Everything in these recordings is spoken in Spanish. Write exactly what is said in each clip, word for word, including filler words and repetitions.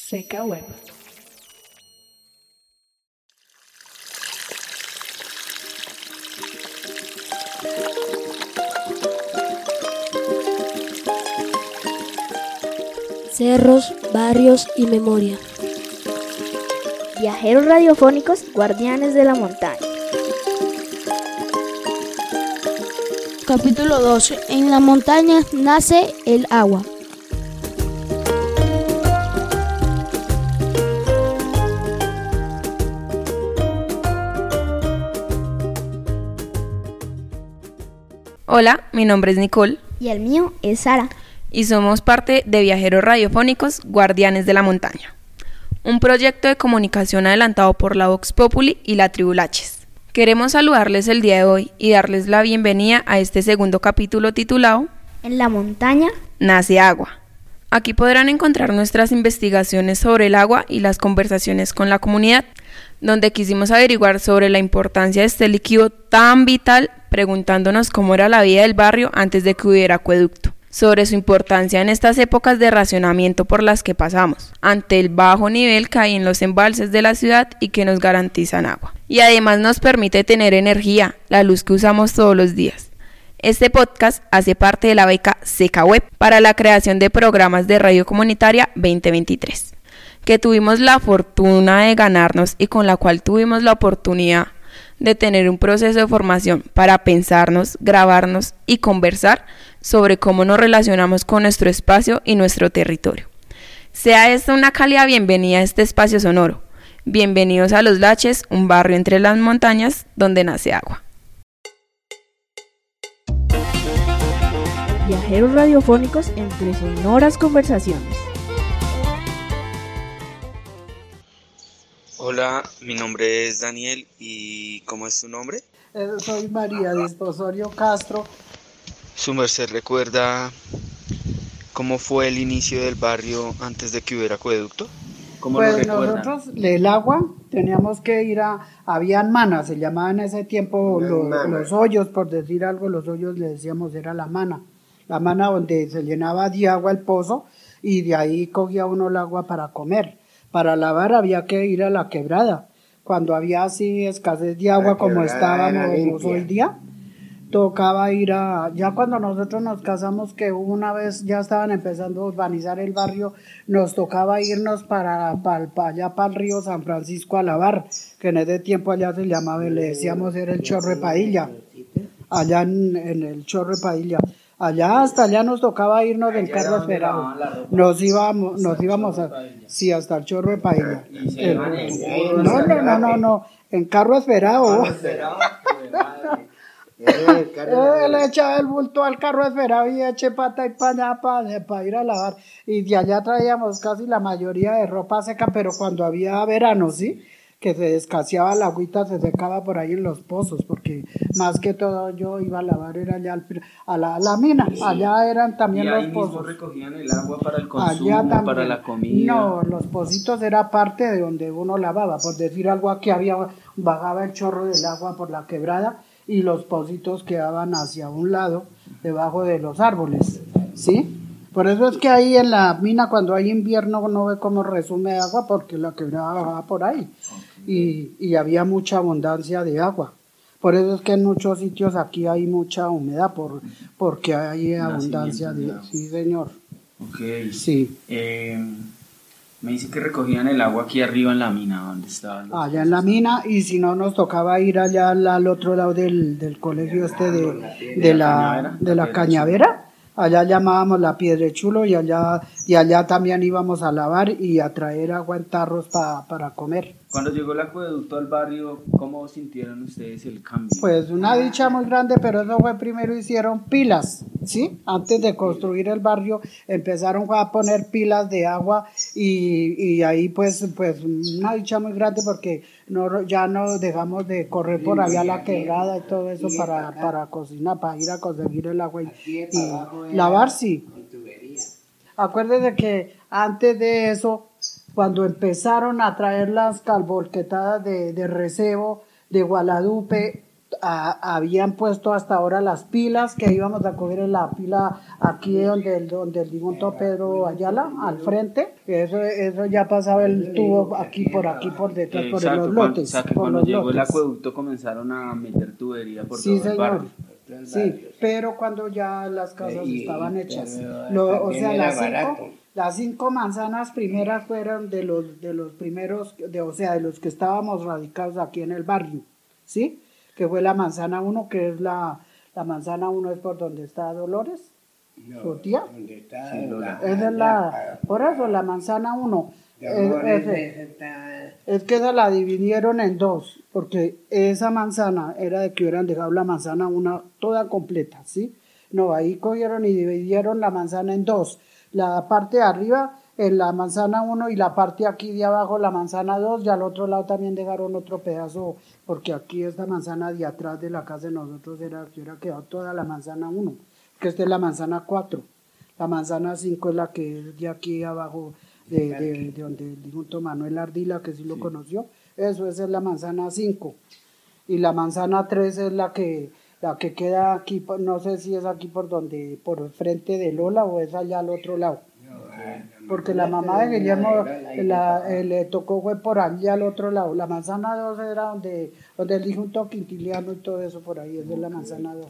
Seca Web. Cerros, barrios y memoria. Viajeros radiofónicos, guardianes de la montaña. Capítulo doce. En la montaña nace el agua. Hola, mi nombre es Nicole. Y el mío es Sara. Y somos parte de Viajeros Radiofónicos, Guardianes de la Montaña, un proyecto de comunicación adelantado por la Vox Populi y la Tribu Laches. Queremos saludarles el día de hoy y darles la bienvenida a este segundo capítulo titulado En la montaña nace agua. Aquí podrán encontrar nuestras investigaciones sobre el agua y las conversaciones con la comunidad, donde quisimos averiguar sobre la importancia de este líquido tan vital, preguntándonos cómo era la vida del barrio antes de que hubiera acueducto, sobre su importancia en estas épocas de racionamiento por las que pasamos, ante el bajo nivel que hay en los embalses de la ciudad y que nos garantizan agua. Y además nos permite tener energía, la luz que usamos todos los días. Este podcast hace parte de la beca Seca Web para la creación de programas de radio comunitaria veinte veintitrés, que tuvimos la fortuna de ganarnos y con la cual tuvimos la oportunidad de tener un proceso de formación para pensarnos, grabarnos y conversar sobre cómo nos relacionamos con nuestro espacio y nuestro territorio. Sea esta una cálida bienvenida a este espacio sonoro. Bienvenidos a Los Laches, un barrio entre las montañas donde nace agua. Viajeros radiofónicos entre sonoras conversaciones. Hola, mi nombre es Daniel y ¿cómo es su nombre? Eh, soy María Desposorio Castro. ¿Su merced recuerda cómo fue el inicio del barrio antes de que hubiera acueducto? ¿Cómo pues lo nosotros, el agua, teníamos que ir a, habían manas, se llamaban en ese tiempo los, los hoyos, por decir algo, los hoyos le decíamos era la mana, la mana donde se llenaba de agua el pozo y de ahí cogía uno el agua para comer. Para lavar había que ir a la quebrada, cuando había así escasez de agua como estábamos hoy día, tocaba ir a, ya cuando nosotros nos casamos, que una vez ya estaban empezando a urbanizar el barrio, nos tocaba irnos para, para, para allá para el río San Francisco a lavar, que en ese tiempo allá se llamaba, le decíamos era el Chorro de Padilla, allá en, en el Chorro de Padilla. Allá hasta allá nos tocaba irnos del carro esperado. Nos íbamos, nos íbamos a, sí, hasta el Chorro de Padilla. El, no, no, no, no, no, en carro esperado. Él echaba el bulto al carro esperado y eché pata y para allá para, para ir a lavar. Y de allá traíamos casi la mayoría de ropa seca, pero cuando había verano, ¿sí? Que se escaseaba la agüita, se secaba por ahí en los pozos, porque más que todo yo iba a lavar era allá al, a, la, a la mina, sí. Allá eran también ¿Y los ahí pozos. Mismo recogían el agua para el consumo, para la comida? No, los pocitos era parte de donde uno lavaba, por decir algo, aquí había, bajaba el chorro del agua por la quebrada y los pocitos quedaban hacia un lado, debajo de los árboles, ¿sí? Por eso es que ahí en la mina cuando hay invierno uno ve cómo resume de agua porque la quebrada bajaba por ahí y, y había mucha abundancia de agua. Por eso es que en muchos sitios aquí hay mucha humedad por, porque hay abundancia de, de sí señor. Ok. Sí. Eh, me dice que recogían el agua aquí arriba en la mina, ¿dónde estaban? Allá en la mina, y si no nos tocaba ir allá al, al otro lado del, del colegio este de, de la, de la Cañavera. Allá llamábamos la Piedrechulo y allá, y allá también íbamos a lavar y a traer agua en tarros pa, para comer. Cuando llegó el acueducto al barrio, ¿cómo sintieron ustedes el cambio? Pues una dicha muy grande, pero eso fue primero hicieron pilas, ¿sí? Antes de construir el barrio empezaron a poner pilas de agua y, y ahí pues, pues una dicha muy grande porque no, ya no dejamos de correr por allá la quebrada y todo eso para, para cocinar, para ir a conseguir el agua y, y lavar, sí. Acuérdese que antes de eso, cuando empezaron a traer las calvolquetadas de, de Recebo, de Guadalupe, a, habían puesto hasta ahora las pilas que íbamos a coger en la pila aquí donde el, donde el difunto Pedro Ayala, al frente, eso, eso ya pasaba el tubo aquí por aquí por detrás, Eh, por exacto, los cuando, lotes. o sea, que por cuando los llegó lotes. el acueducto comenzaron a meter tubería por Sí, todo el señor. barrio. Sí, pero cuando ya las casas Y- estaban y- hechas. pero Lo- o también sea, era las barato. cinco, las cinco manzanas primeras fueron de los de los primeros, de, o sea, de los que estábamos radicados aquí en el barrio, ¿sí? Que fue la manzana uno, que es la, la manzana uno es por donde está Dolores, No, su tía. donde está Sí, la- Esa es la, por eso la manzana uno. de Es, Dolores, ese- esa está- es que esa la dividieron en dos, porque esa manzana era de que hubieran dejado la manzana una toda completa, ¿sí? No, ahí cogieron y dividieron la manzana en dos. La parte de arriba en la manzana uno y la parte aquí de abajo la manzana dos, y al otro lado también dejaron otro pedazo, porque aquí esta manzana de atrás de la casa de nosotros era que hubiera quedado toda la manzana uno, que esta es la manzana cuatro. La manzana cinco es la que es de aquí abajo, de, de, de donde el difunto Manuel Ardila, que sí lo conoció. Eso, esa es la manzana cinco. Y la manzana tres es la que la que queda aquí, por- no sé si es aquí por donde, por el frente de Lola o es allá al otro lado. Porque la mamá de Guillermo la, eh, le tocó fue por allá al otro lado. La manzana dos era donde, donde el difunto Quintiliano y todo eso por ahí, esa es la manzana dos.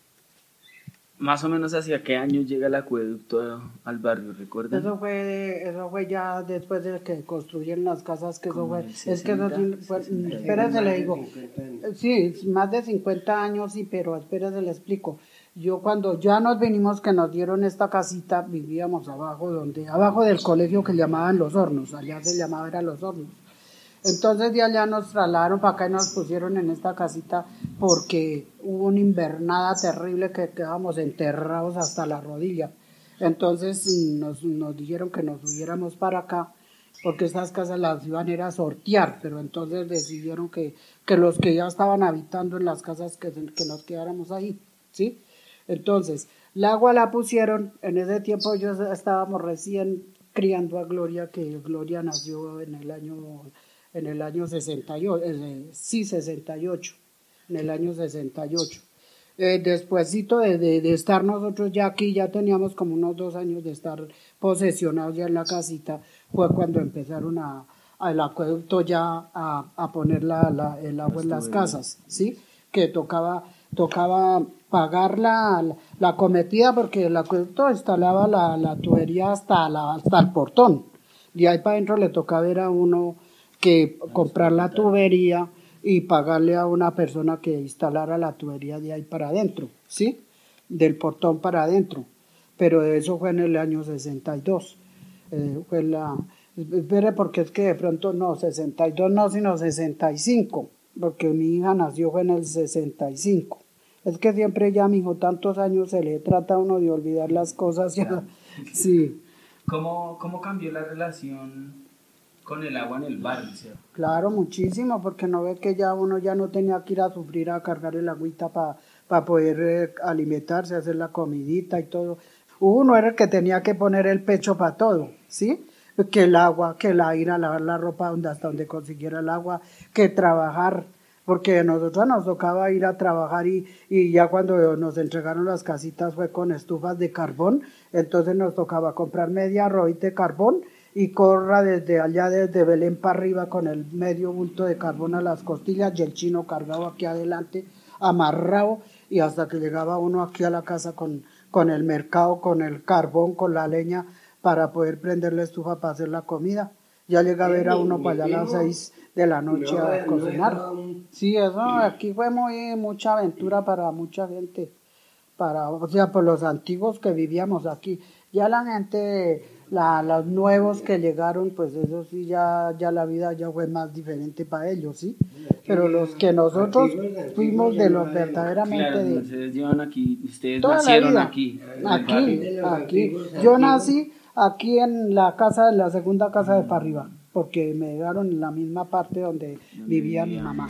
Más o menos hacia qué año llega el acueducto al barrio, ¿recuerdan? Eso fue, de- eso fue ya después de que construyeron las casas, que eso Como fue, el es que eso sí, fue, sesenta, espérese le digo, cincuenta años. sí, más de cincuenta años, sí, pero espérese le explico. Yo cuando ya nos vinimos, que nos dieron esta casita, vivíamos abajo, donde, abajo del colegio que llamaban Los Hornos, allá se llamaba era Los Hornos. Entonces de allá nos trasladaron para acá y nos pusieron en esta casita porque hubo una invernada terrible que quedábamos enterrados hasta la rodilla. Entonces nos, nos dijeron que nos subiéramos para acá porque estas casas las iban a ir a sortear, pero entonces decidieron que, que los que ya estaban habitando en las casas que, que nos quedáramos ahí, ¿sí? Entonces, el agua la pusieron, en ese tiempo yo estábamos recién criando a Gloria, que Gloria nació en el año... en el año sesenta y ocho, eh, sí, sesenta y ocho, en el año sesenta y ocho. Eh, despuésito de, de, de estar nosotros ya aquí, ya teníamos como unos dos años de estar posesionados ya en la casita, fue cuando empezaron a, a el acueducto ya a, a poner la, la, el agua en las casas, ¿sí? Que tocaba, tocaba pagar la, la, la cometida porque el acueducto instalaba la, la tubería hasta, la, hasta el portón. De ahí para adentro le tocaba ver a uno que comprar la tubería y pagarle a una persona que instalara la tubería de ahí para adentro, ¿sí? Del portón para adentro. Pero eso fue en el año sesenta y dos. Eh, fue la... Espere, porque es que de pronto no, sesenta y dos no, sino sesenta y cinco, porque mi hija nació fue en el sesenta y cinco. Es que siempre ya, mijo, tantos años se le trata a uno de olvidar las cosas ya. Sí. ¿Cómo, ¿Cómo cambió la relación con el agua en el barrio? ¿Cierto? Claro, muchísimo, porque no ve que ya uno ya no tenía que ir a sufrir a cargar el agüita para pa poder eh, alimentarse, hacer la comidita y todo. Uno era el que tenía que poner el pecho para todo, ¿sí? Que el agua, que la ir a lavar la ropa donde, hasta donde consiguiera el agua, que trabajar, porque a nosotros nos tocaba ir a trabajar y, y ya cuando nos entregaron las casitas fue con estufas de carbón, entonces nos tocaba comprar media rolita de carbón y corra desde allá, desde Belén para arriba con el medio bulto de carbón a las costillas y el chino cargado aquí adelante, amarrado, y hasta que llegaba uno aquí a la casa con, con el mercado, con el carbón, con la leña, para poder prender la estufa para hacer la comida. Ya llega a ver a uno para allá a las seis de la noche a cocinar. Sí, eso aquí fue muy mucha aventura para mucha gente, para, o sea, por los antiguos que vivíamos aquí. Ya la gente... La, los nuevos que llegaron, pues eso sí, ya, ya la vida ya fue más diferente para ellos, ¿sí? Pero los que nosotros fuimos de los verdaderamente Claro, de... ustedes llevan aquí, ustedes toda la nacieron vida. aquí. en el Aquí, barrio. aquí. Yo nací aquí en la casa, en la segunda casa de para arriba, porque me llegaron en la misma parte donde vivía mi mamá.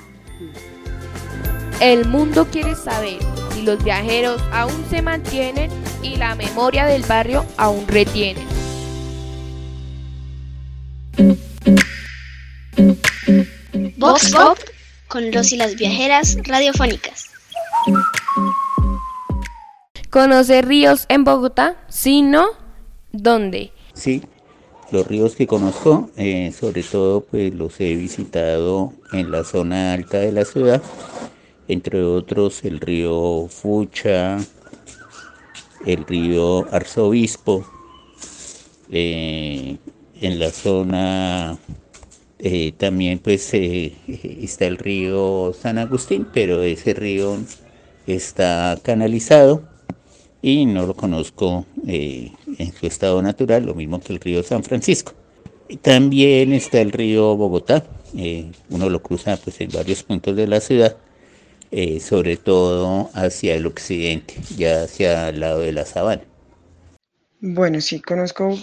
El mundo quiere saber si los viajeros aún se mantienen y la memoria del barrio aún retiene. Vox Pop con los y las viajeras radiofónicas. ¿Conoce ríos en Bogotá? Si no, ¿dónde? Sí, los ríos que conozco, eh, sobre todo pues los he visitado en la zona alta de la ciudad, entre otros el río Fucha, el río Arzobispo, eh, en la zona eh, también pues eh, está el río San Agustín, pero ese río está canalizado y no lo conozco eh, en su estado natural, lo mismo que el río San Francisco. Y también está el río Bogotá, eh, uno lo cruza pues en varios puntos de la ciudad, eh, sobre todo hacia el occidente, ya hacia el lado de la sabana. Bueno, sí, conozco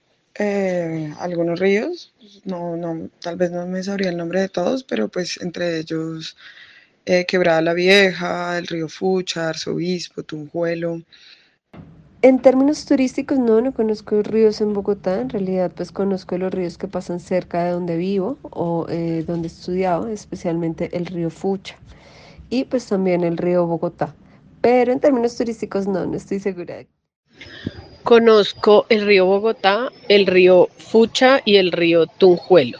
eh, algunos ríos, no, no, tal vez no me sabría el nombre de todos, pero pues entre ellos eh, Quebrada la Vieja, el río Fucha, Arzobispo, Tunjuelo. En términos turísticos, no, no conozco ríos en Bogotá. En realidad, pues conozco los ríos que pasan cerca de donde vivo o eh, donde he estudiado, especialmente el río Fucha y pues también el río Bogotá. Pero en términos turísticos, no, no estoy segura. Conozco el río Bogotá, el río Fucha y el río Tunjuelo.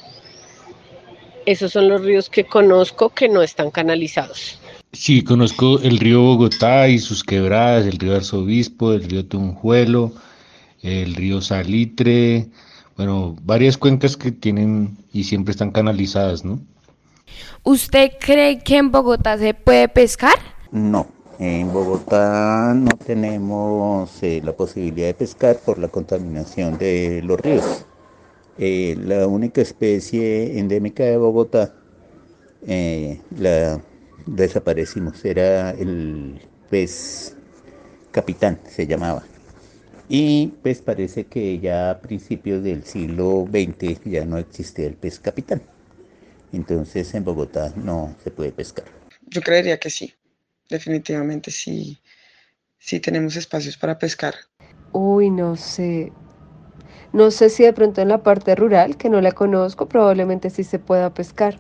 Esos son los ríos que conozco que no están canalizados. Sí, conozco el río Bogotá y sus quebradas, el río Arzobispo, el río Tunjuelo, el río Salitre, bueno, varias cuencas que tienen y siempre están canalizadas, ¿no? ¿Usted cree que en Bogotá se puede pescar? No, en Bogotá no tenemos eh, la posibilidad de pescar por la contaminación de los ríos. Eh, la única especie endémica de Bogotá, eh, la desaparecimos, era el pez capitán, se llamaba. Y pues parece que ya a principios del siglo veinte ya no existía el pez capitán. Entonces en Bogotá no se puede pescar. Yo creería que sí, definitivamente sí, sí tenemos espacios para pescar. Uy, no sé. No sé si de pronto en la parte rural, que no la conozco, probablemente sí se pueda pescar.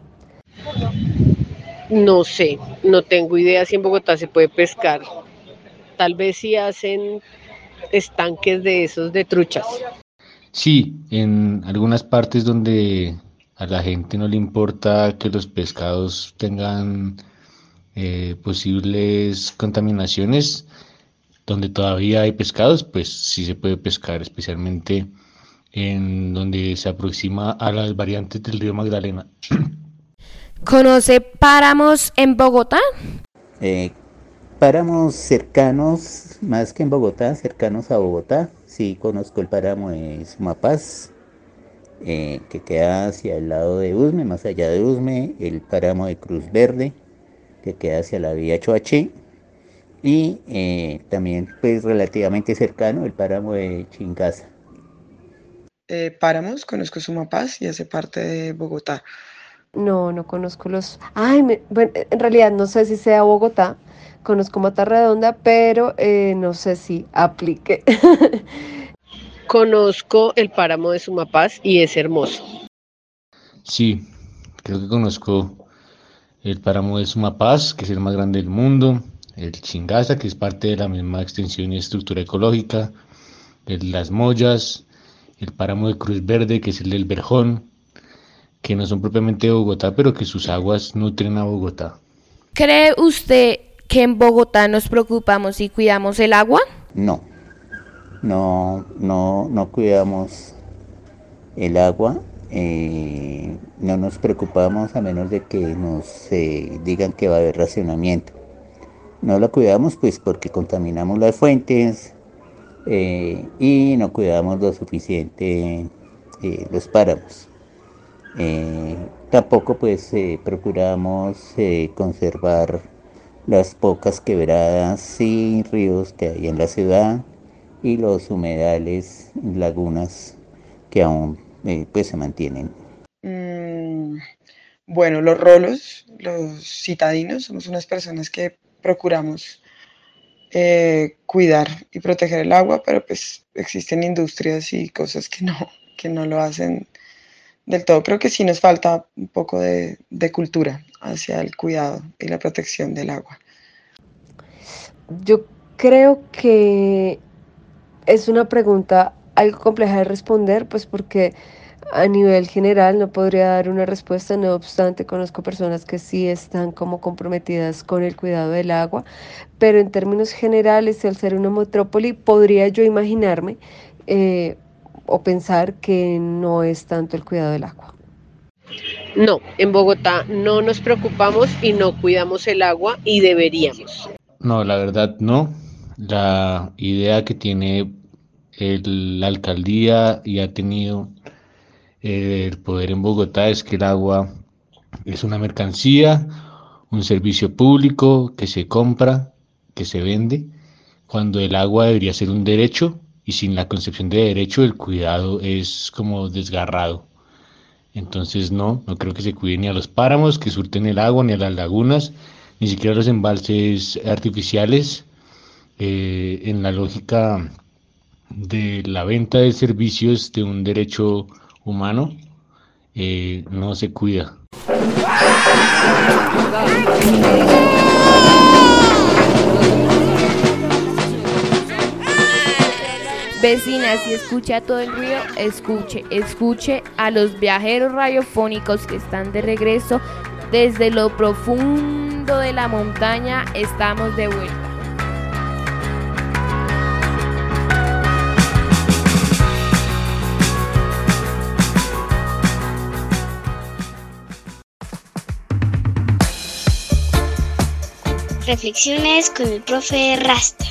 No sé, no tengo idea si en Bogotá se puede pescar. Tal vez si hacen estanques de esos de truchas. Sí, en algunas partes donde a la gente no le importa que los pescados tengan eh, posibles contaminaciones, donde todavía hay pescados, pues sí se puede pescar, especialmente en donde se aproxima a las variantes del río Magdalena. ¿Conoce páramos en Bogotá? Eh, páramos cercanos, más que en Bogotá, cercanos a Bogotá. Sí, conozco el páramo de Sumapaz, eh, que queda hacia el lado de Usme, más allá de Usme, el páramo de Cruz Verde, que queda hacia la vía Choachí, y eh, también pues relativamente cercano el páramo de Chingaza. Eh, páramos, conozco Sumapaz y hace parte de Bogotá. No, no conozco los... Ay, me... bueno, en realidad no sé si sea Bogotá, conozco Mata Redonda, pero eh, no sé si aplique. Conozco el páramo de Sumapaz y es hermoso. Sí, creo que conozco el páramo de Sumapaz, que es el más grande del mundo, el Chingaza, que es parte de la misma extensión y estructura ecológica, el Las Mollas, el páramo de Cruz Verde, que es el del Verjón, que no son propiamente de Bogotá, pero que sus aguas nutren a Bogotá. ¿Cree usted que en Bogotá nos preocupamos y cuidamos el agua? No, no, no, no cuidamos el agua, eh, no nos preocupamos a menos de que nos eh, digan que va a haber racionamiento. No la cuidamos pues porque contaminamos las fuentes eh, y no cuidamos lo suficiente eh, los páramos. Eh, tampoco pues eh, procuramos eh, conservar las pocas quebradas y ríos que hay en la ciudad y los humedales, lagunas que aún eh, pues se mantienen. Mm, bueno, los rolos, los citadinos, somos unas personas que procuramos eh, cuidar y proteger el agua, pero pues existen industrias y cosas que no, que no lo hacen del todo. Creo que sí nos falta un poco de, de cultura hacia el cuidado y la protección del agua? Yo creo que es una pregunta algo compleja de responder, pues porque a nivel general no podría dar una respuesta, no obstante conozco personas que sí están como comprometidas con el cuidado del agua, pero en términos generales, al ser una metrópoli, podría yo imaginarme eh, o pensar que no es tanto el cuidado del agua. No, en Bogotá no nos preocupamos y no cuidamos el agua y deberíamos. No, la verdad no. La idea que tiene el, la alcaldía y ha tenido eh, el poder en Bogotá es que el agua es una mercancía, un servicio público que se compra, que se vende, cuando el agua debería ser un derecho, y sin la concepción de derecho el cuidado es como desgarrado. Entonces no, no creo que se cuide ni a los páramos que surten el agua, ni a las lagunas, ni siquiera a los embalses artificiales. Eh, en la lógica de la venta de servicios de un derecho humano, eh, no se cuida. Vecina, si escucha todo el ruido, escuche, escuche a los viajeros radiofónicos que están de regreso desde lo profundo de la montaña. Estamos de vuelta. Reflexiones con el profe Rasta.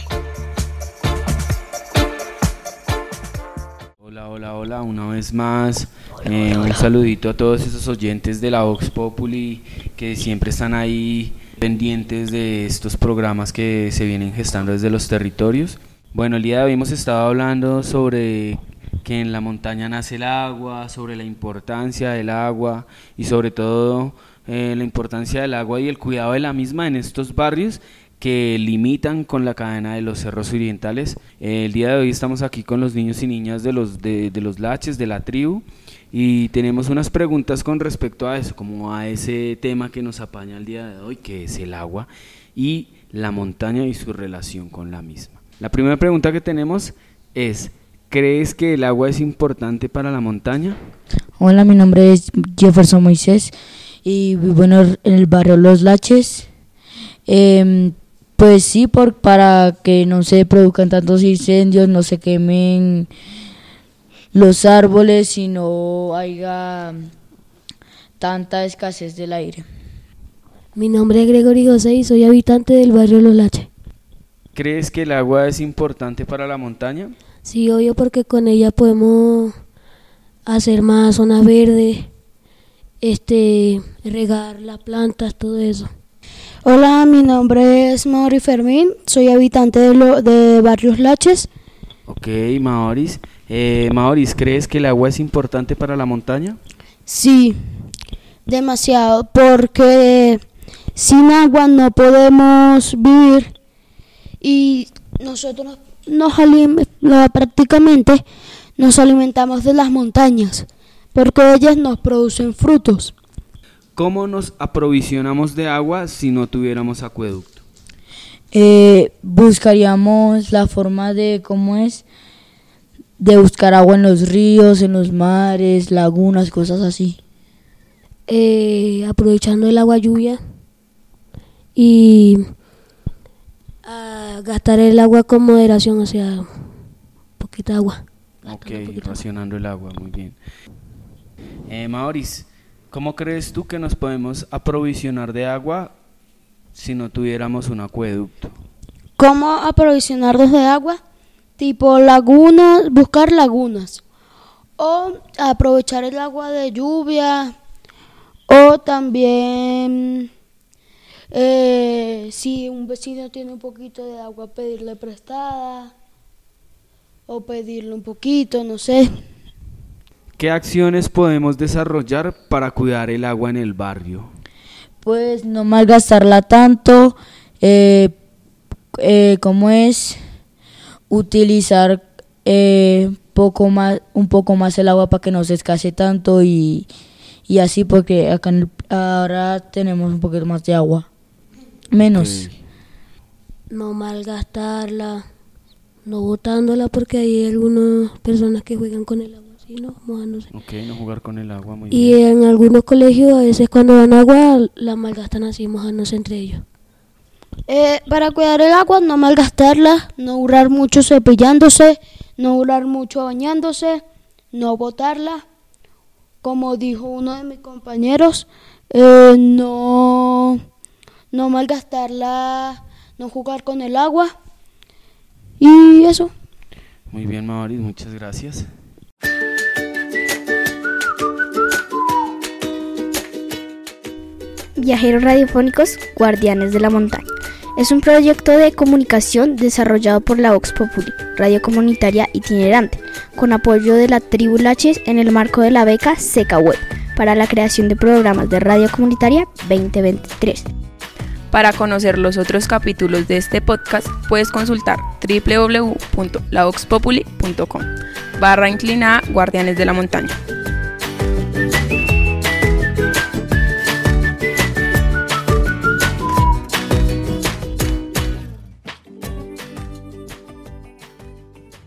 Hola, hola, hola, una vez más, eh, un saludito a todos esos oyentes de la Vox Populi que siempre están ahí pendientes de estos programas que se vienen gestando desde los territorios. Bueno, el día de hoy hemos estado hablando sobre que en la montaña nace el agua, sobre la importancia del agua y sobre todo eh, la importancia del agua y el cuidado de la misma en estos barrios que limitan con la cadena de los cerros orientales. Eh, el día de hoy estamos aquí con los niños y niñas de los, de, de los laches, de la tribu, y tenemos unas preguntas con respecto a eso, como a ese tema que nos apaña el día de hoy, que es el agua y la montaña y su relación con la misma. La primera pregunta que tenemos es: ¿crees que el agua es importante para la montaña? Hola, mi nombre es Jefferson Moisés y vivo en el, en el barrio Los Laches. Eh, Pues sí, por, para que no se produzcan tantos incendios, no se quemen los árboles y no haya tanta escasez del aire. Mi nombre es Gregory José y soy habitante del barrio Los Laches. ¿Crees que el agua es importante para la montaña? Sí, obvio, porque con ella podemos hacer más zonas verdes, este, regar las plantas, todo eso. Hola, mi nombre es Mauri Fermín, soy habitante de, lo, de Barrios Laches. Ok, Maurice. Eh, Maurice, ¿crees que el agua es importante para la montaña? Sí, demasiado, porque sin agua no podemos vivir y nosotros nos alim- prácticamente nos alimentamos de las montañas, porque ellas nos producen frutos. ¿Cómo nos aprovisionamos de agua si no tuviéramos acueducto? Eh, buscaríamos la forma de, ¿cómo es? De buscar agua en los ríos, en los mares, lagunas, cosas así. Eh, aprovechando el agua lluvia y uh, gastar el agua con moderación, o sea, poquita agua. Ok, racionando el agua, muy bien. Eh, Maurice, ¿cómo crees tú que nos podemos aprovisionar de agua si no tuviéramos un acueducto? ¿Cómo aprovisionarnos de agua? Tipo lagunas, buscar lagunas. O aprovechar el agua de lluvia. O también, eh, si un vecino tiene un poquito de agua, pedirle prestada. O pedirle un poquito, no sé. ¿Qué acciones podemos desarrollar para cuidar el agua en el barrio? Pues no malgastarla tanto, eh, eh, ¿cómo es? Utilizar eh, poco más, un poco más el agua para que no se escasee tanto y, y así, porque acá en el, ahora tenemos un poquito más de agua. Menos. Okay. No malgastarla, no botándola porque hay algunas personas que juegan con el agua así, ¿no? Mojándose. Ok, no jugar con el agua, muy Y bien. en algunos colegios a veces cuando dan agua la malgastan así, mojándose entre ellos. Eh, para cuidar el agua, no malgastarla, no durar mucho cepillándose, no durar mucho bañándose, no botarla. Como dijo uno de mis compañeros, eh, no, no malgastarla, no jugar con el agua. Y eso. Muy bien, Maurice, muchas gracias. Viajeros radiofónicos, Guardianes de la Montaña. Es un proyecto de comunicación desarrollado por la Vox Populi, radio comunitaria itinerante, con apoyo de la Tribu Laches en el marco de la beca Seca Web, para la creación de programas de radio comunitaria veinte veintitrés. Para conocer los otros capítulos de este podcast, puedes consultar doble u doble u doble u punto la vox populi punto com barra inclinada Guardianes de la Montaña.